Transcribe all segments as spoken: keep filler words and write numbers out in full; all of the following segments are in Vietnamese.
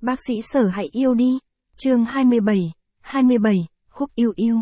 Bác sĩ Sở hãy yêu đi. Chương hai mươi bảy, hai mươi bảy, Khúc yêu yêu.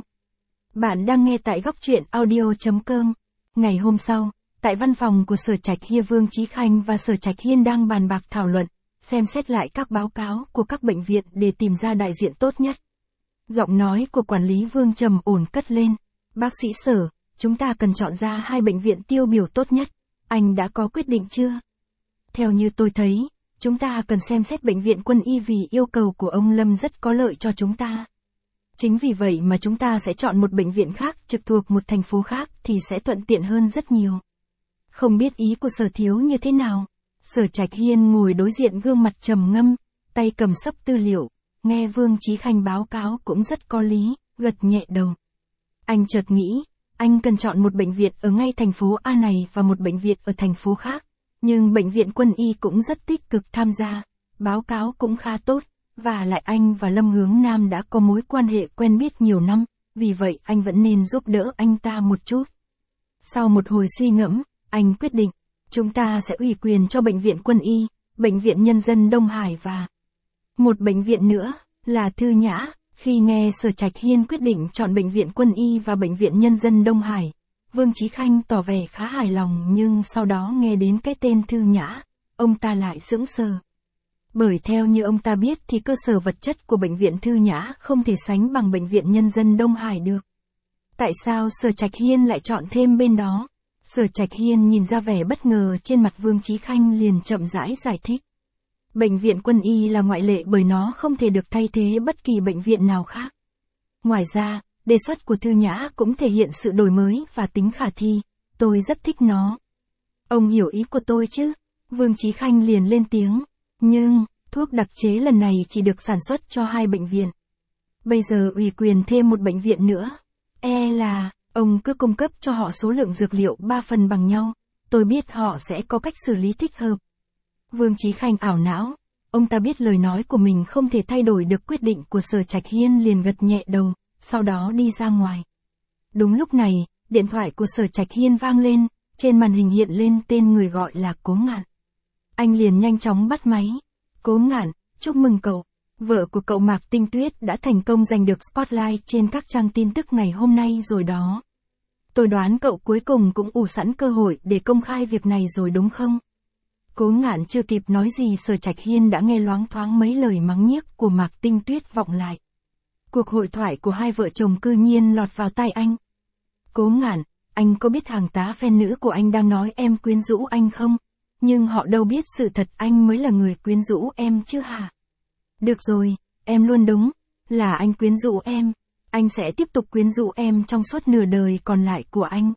Bạn đang nghe tại góc truyện audio chấm com. Ngày hôm sau, tại văn phòng của Sở Trạch Hiên, Vương Chí Khanh và Sở Trạch Hiên đang bàn bạc thảo luận, xem xét lại các báo cáo của các bệnh viện để tìm ra đại diện tốt nhất. Giọng nói của quản lý Vương trầm ổn cất lên. Bác sĩ Sở, chúng ta cần chọn ra hai bệnh viện tiêu biểu tốt nhất. Anh đã có quyết định chưa? Theo như tôi thấy, chúng ta cần xem xét bệnh viện Quân y vì yêu cầu của ông Lâm rất có lợi cho chúng ta. Chính vì vậy mà chúng ta sẽ chọn một bệnh viện khác trực thuộc một thành phố khác thì sẽ thuận tiện hơn rất nhiều. Không biết ý của Sở thiếu như thế nào? Sở Trạch Hiên ngồi đối diện gương mặt trầm ngâm, tay cầm sấp tư liệu, nghe Vương Chí Khanh báo cáo cũng rất có lý, gật nhẹ đầu. Anh chợt nghĩ, anh cần chọn một bệnh viện ở ngay thành phố A này và một bệnh viện ở thành phố khác. Nhưng bệnh viện Quân y cũng rất tích cực tham gia, báo cáo cũng khá tốt, và lại anh và Lâm Hướng Nam đã có mối quan hệ quen biết nhiều năm, vì vậy anh vẫn nên giúp đỡ anh ta một chút. Sau một hồi suy ngẫm, anh quyết định, chúng ta sẽ ủy quyền cho bệnh viện Quân y, bệnh viện Nhân dân Đông Hải và một bệnh viện nữa, là Thư Nhã. Khi nghe Sở Trạch Hiên quyết định chọn bệnh viện Quân y và bệnh viện Nhân dân Đông Hải, Vương Chí Khanh tỏ vẻ khá hài lòng, nhưng sau đó nghe đến cái tên Thư Nhã, ông ta lại sững sờ. Bởi theo như ông ta biết thì cơ sở vật chất của bệnh viện Thư Nhã không thể sánh bằng bệnh viện Nhân dân Đông Hải được. Tại sao Sở Trạch Hiên lại chọn thêm bên đó? Sở Trạch Hiên nhìn ra vẻ bất ngờ trên mặt Vương Chí Khanh liền chậm rãi giải thích. Bệnh viện Quân y là ngoại lệ bởi nó không thể được thay thế bất kỳ bệnh viện nào khác. Ngoài ra, đề xuất của Thư Nhã cũng thể hiện sự đổi mới và tính khả thi, tôi rất thích nó. Ông hiểu ý của tôi chứ? Vương Chí Khanh liền lên tiếng. Nhưng, thuốc đặc chế lần này chỉ được sản xuất cho hai bệnh viện. Bây giờ ủy quyền thêm một bệnh viện nữa. E là, ông cứ cung cấp cho họ số lượng dược liệu ba phần bằng nhau, tôi biết họ sẽ có cách xử lý thích hợp. Vương Chí Khanh ảo não, ông ta biết lời nói của mình không thể thay đổi được quyết định của Sở Trạch Hiên liền gật nhẹ đầu, sau đó đi ra ngoài. Đúng lúc này, điện thoại của Sở Trạch Hiên vang lên, trên màn hình hiện lên tên người gọi là Cố Ngạn. Anh liền nhanh chóng bắt máy. Cố Ngạn, chúc mừng cậu. Vợ của cậu Mạc Tinh Tuyết đã thành công giành được spotlight trên các trang tin tức ngày hôm nay rồi đó. Tôi đoán cậu cuối cùng cũng ủ sẵn cơ hội để công khai việc này rồi đúng không? Cố Ngạn chưa kịp nói gì Sở Trạch Hiên đã nghe loáng thoáng mấy lời mắng nhiếc của Mạc Tinh Tuyết vọng lại. Cuộc hội thoại của hai vợ chồng cư nhiên lọt vào tai anh. Cố Ngạn, anh có biết hàng tá fan nữ của anh đang nói em quyến rũ anh không? Nhưng họ đâu biết sự thật anh mới là người quyến rũ em chứ hả? Được rồi, em luôn đúng, là anh quyến rũ em. Anh sẽ tiếp tục quyến rũ em trong suốt nửa đời còn lại của anh.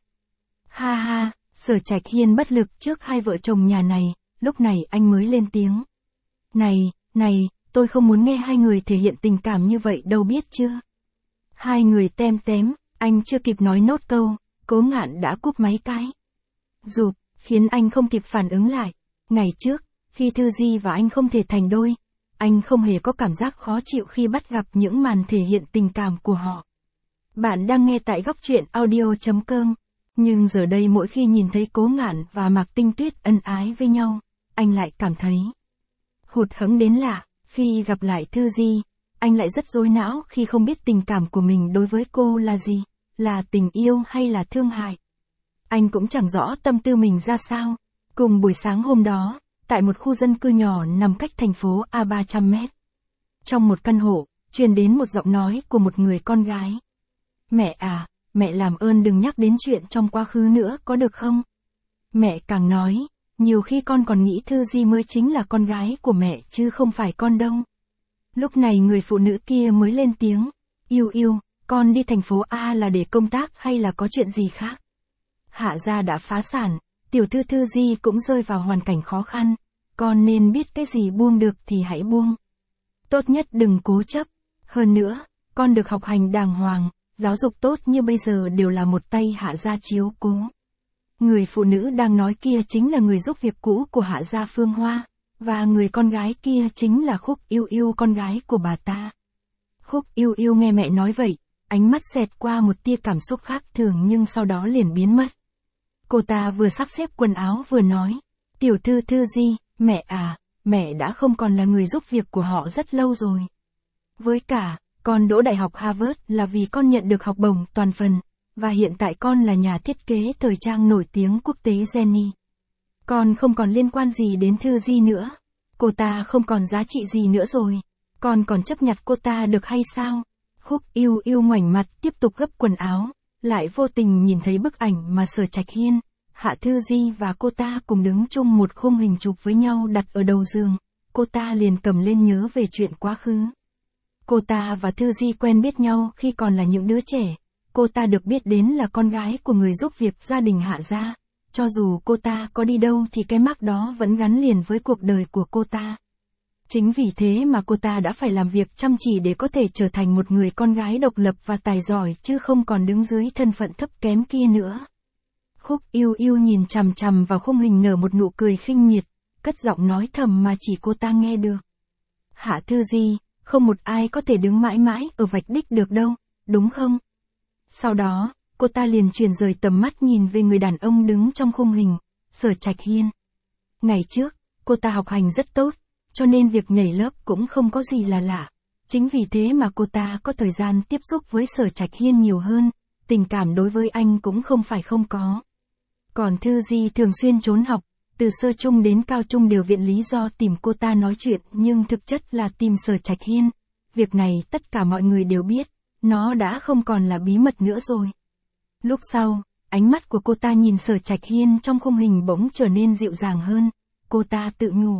Ha ha, Sở Trạch Hiên bất lực trước hai vợ chồng nhà này, lúc này anh mới lên tiếng. Này, này, tôi không muốn nghe hai người thể hiện tình cảm như vậy đâu biết chưa? Hai người tem tém, anh chưa kịp nói nốt câu, Cố Ngạn đã cúp máy cái. Rụp, khiến anh không kịp phản ứng lại. Ngày trước, khi Thư Di và anh không thể thành đôi, anh không hề có cảm giác khó chịu khi bắt gặp những màn thể hiện tình cảm của họ. Bạn đang nghe tại góc truyện audio chấm com. Nhưng giờ đây mỗi khi nhìn thấy Cố Ngạn và Mạc Tinh Tuyết ân ái với nhau, anh lại cảm thấy hụt hẫng đến lạ. Khi gặp lại Thư Di, anh lại rất rối não khi không biết tình cảm của mình đối với cô là gì, là tình yêu hay là thương hại. Anh cũng chẳng rõ tâm tư mình ra sao. Cùng buổi sáng hôm đó, tại một khu dân cư nhỏ nằm cách thành phố A ba trăm mét. Trong một căn hộ, truyền đến một giọng nói của một người con gái. Mẹ à, mẹ làm ơn đừng nhắc đến chuyện trong quá khứ nữa có được không? Mẹ càng nói, nhiều khi con còn nghĩ Thư Di mới chính là con gái của mẹ chứ không phải con đâu. Lúc này người phụ nữ kia mới lên tiếng. Yêu yêu, con đi thành phố A là để công tác hay là có chuyện gì khác? Hạ gia đã phá sản, tiểu thư Thư Di cũng rơi vào hoàn cảnh khó khăn. Con nên biết cái gì buông được thì hãy buông. Tốt nhất đừng cố chấp. Hơn nữa, con được học hành đàng hoàng, giáo dục tốt như bây giờ đều là một tay Hạ gia chiếu cố. Người phụ nữ đang nói kia chính là người giúp việc cũ của Hạ gia Phương Hoa, và người con gái kia chính là Khúc Yêu Yêu, con gái của bà ta. Khúc Yêu Yêu nghe mẹ nói vậy, ánh mắt xẹt qua một tia cảm xúc khác thường nhưng sau đó liền biến mất. Cô ta vừa sắp xếp quần áo vừa nói, tiểu thư Thư Di, mẹ à, mẹ đã không còn là người giúp việc của họ rất lâu rồi. Với cả, con đỗ đại học Harvard là vì con nhận được học bổng toàn phần, và hiện tại con là nhà thiết kế thời trang nổi tiếng quốc tế Jenny. Con không còn liên quan gì đến Thư Di nữa. Cô ta không còn giá trị gì nữa rồi. Con còn chấp nhận cô ta được hay sao? Khúc Yêu Yêu ngoảnh mặt tiếp tục gấp quần áo, lại vô tình nhìn thấy bức ảnh mà Sở Trạch Hiên, Hạ Thư Di và cô ta cùng đứng chung một khung hình chụp với nhau đặt ở đầu giường. Cô ta liền cầm lên nhớ về chuyện quá khứ. Cô ta và Thư Di quen biết nhau khi còn là những đứa trẻ. Cô ta được biết đến là con gái của người giúp việc gia đình Hạ gia. Cho dù cô ta có đi đâu thì cái mác đó vẫn gắn liền với cuộc đời của cô ta. Chính vì thế mà cô ta đã phải làm việc chăm chỉ để có thể trở thành một người con gái độc lập và tài giỏi chứ không còn đứng dưới thân phận thấp kém kia nữa. Khúc Yêu Yêu nhìn chằm chằm vào khung hình nở một nụ cười khinh miệt, cất giọng nói thầm mà chỉ cô ta nghe được. Hạ Thư Di, không một ai có thể đứng mãi mãi ở vạch đích được đâu, đúng không? Sau đó, cô ta liền chuyển rời tầm mắt nhìn về người đàn ông đứng trong khung hình, Sở Trạch Hiên. Ngày trước, cô ta học hành rất tốt, cho nên việc nhảy lớp cũng không có gì là lạ. Chính vì thế mà cô ta có thời gian tiếp xúc với Sở Trạch Hiên nhiều hơn, tình cảm đối với anh cũng không phải không có. Còn Thư Di thường xuyên trốn học, từ sơ trung đến cao trung đều viện lý do tìm cô ta nói chuyện nhưng thực chất là tìm Sở Trạch Hiên. Việc này tất cả mọi người đều biết, nó đã không còn là bí mật nữa rồi. Lúc sau, ánh mắt của cô ta nhìn Sở Trạch Hiên trong khung hình bỗng trở nên dịu dàng hơn, cô ta tự nhủ.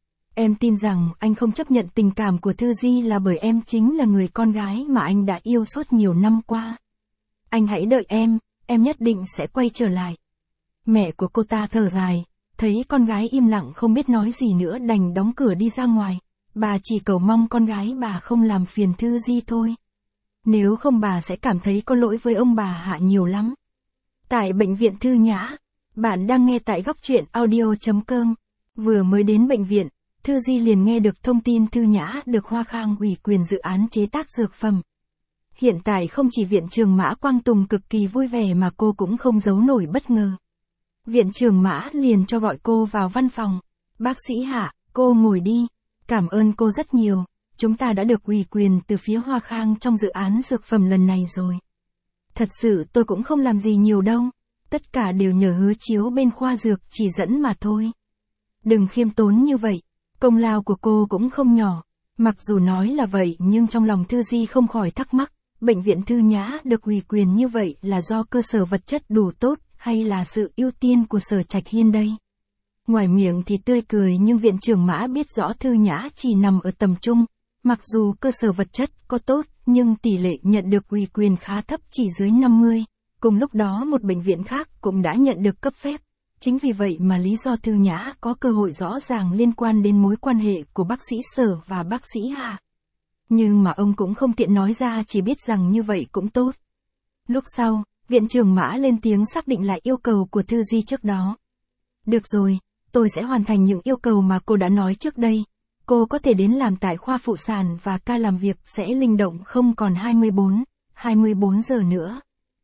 Em tin rằng anh không chấp nhận tình cảm của Thư Di là bởi em chính là người con gái mà anh đã yêu suốt nhiều năm qua. Anh hãy đợi em, em nhất định sẽ quay trở lại. Mẹ của cô ta thở dài, thấy con gái im lặng không biết nói gì nữa đành đóng cửa đi ra ngoài. Bà chỉ cầu mong con gái bà không làm phiền Thư Di thôi. Nếu không bà sẽ cảm thấy có lỗi với ông bà Hạ nhiều lắm. Tại bệnh viện Thư Nhã, bạn đang nghe tại góc truyện audio chấm com. Vừa mới đến bệnh viện, Thư Di liền nghe được thông tin Thư Nhã được Hoa Khang ủy quyền dự án chế tác dược phẩm. Hiện tại không chỉ viện trưởng Mã Quang Tùng cực kỳ vui vẻ mà cô cũng không giấu nổi bất ngờ. Viện trưởng Mã liền cho gọi cô vào văn phòng. Bác sĩ Hạ, cô ngồi đi. Cảm ơn cô rất nhiều. Chúng ta đã được ủy quyền từ phía Hoa Khang trong dự án dược phẩm lần này rồi. Thật sự tôi cũng không làm gì nhiều đâu. Tất cả đều nhờ Hứa Chiếu bên khoa dược chỉ dẫn mà thôi. Đừng khiêm tốn như vậy. Công lao của cô cũng không nhỏ. Mặc dù nói là vậy nhưng trong lòng Thư Di không khỏi thắc mắc. Bệnh viện Thư Nhã được ủy quyền như vậy là do cơ sở vật chất đủ tốt hay là sự ưu tiên của Sở Trạch Hiên đây? Ngoài miệng thì tươi cười nhưng viện trưởng Mã biết rõ Thư Nhã chỉ nằm ở tầm trung. Mặc dù cơ sở vật chất có tốt nhưng tỷ lệ nhận được ủy quyền khá thấp chỉ dưới năm mươi. Cùng lúc đó một bệnh viện khác cũng đã nhận được cấp phép. Chính vì vậy mà lý do Thư Nhã có cơ hội rõ ràng liên quan đến mối quan hệ của bác sĩ Sở và bác sĩ Hà. Nhưng mà ông cũng không tiện nói ra, chỉ biết rằng như vậy cũng tốt. Lúc sau, viện trưởng Mã lên tiếng xác định lại yêu cầu của Thư Di trước đó. Được rồi, tôi sẽ hoàn thành những yêu cầu mà cô đã nói trước đây. Cô có thể đến làm tại khoa phụ sản và ca làm việc sẽ linh động không còn hai mươi bốn, hai mươi bốn giờ nữa.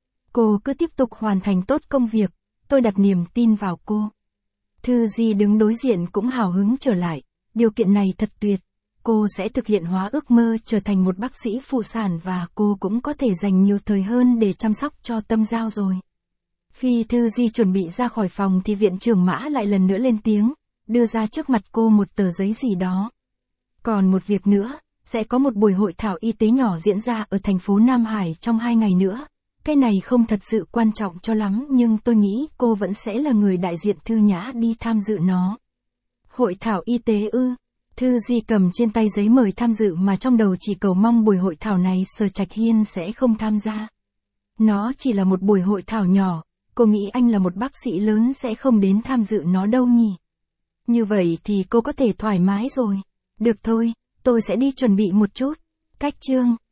Cô cứ tiếp tục hoàn thành tốt công việc, tôi đặt niềm tin vào cô. Thư Di đứng đối diện cũng hào hứng trở lại, điều kiện này thật tuyệt. Cô sẽ thực hiện hóa ước mơ trở thành một bác sĩ phụ sản và cô cũng có thể dành nhiều thời hơn để chăm sóc cho Tâm Giao rồi. Khi Thư Di chuẩn bị ra khỏi phòng thì viện trưởng Mã lại lần nữa lên tiếng, đưa ra trước mặt cô một tờ giấy gì đó. Còn một việc nữa, sẽ có một buổi hội thảo y tế nhỏ diễn ra ở thành phố Nam Hải trong hai ngày nữa. Cái này không thật sự quan trọng cho lắm nhưng tôi nghĩ cô vẫn sẽ là người đại diện Thư Nhã đi tham dự nó. Hội thảo y tế ư? Thư Di cầm trên tay giấy mời tham dự mà trong đầu chỉ cầu mong buổi hội thảo này Sở Trạch Hiên sẽ không tham gia. Nó chỉ là một buổi hội thảo nhỏ, cô nghĩ anh là một bác sĩ lớn sẽ không đến tham dự nó đâu nhỉ. Như vậy thì cô có thể thoải mái rồi. Được thôi, tôi sẽ đi chuẩn bị một chút. Cách chương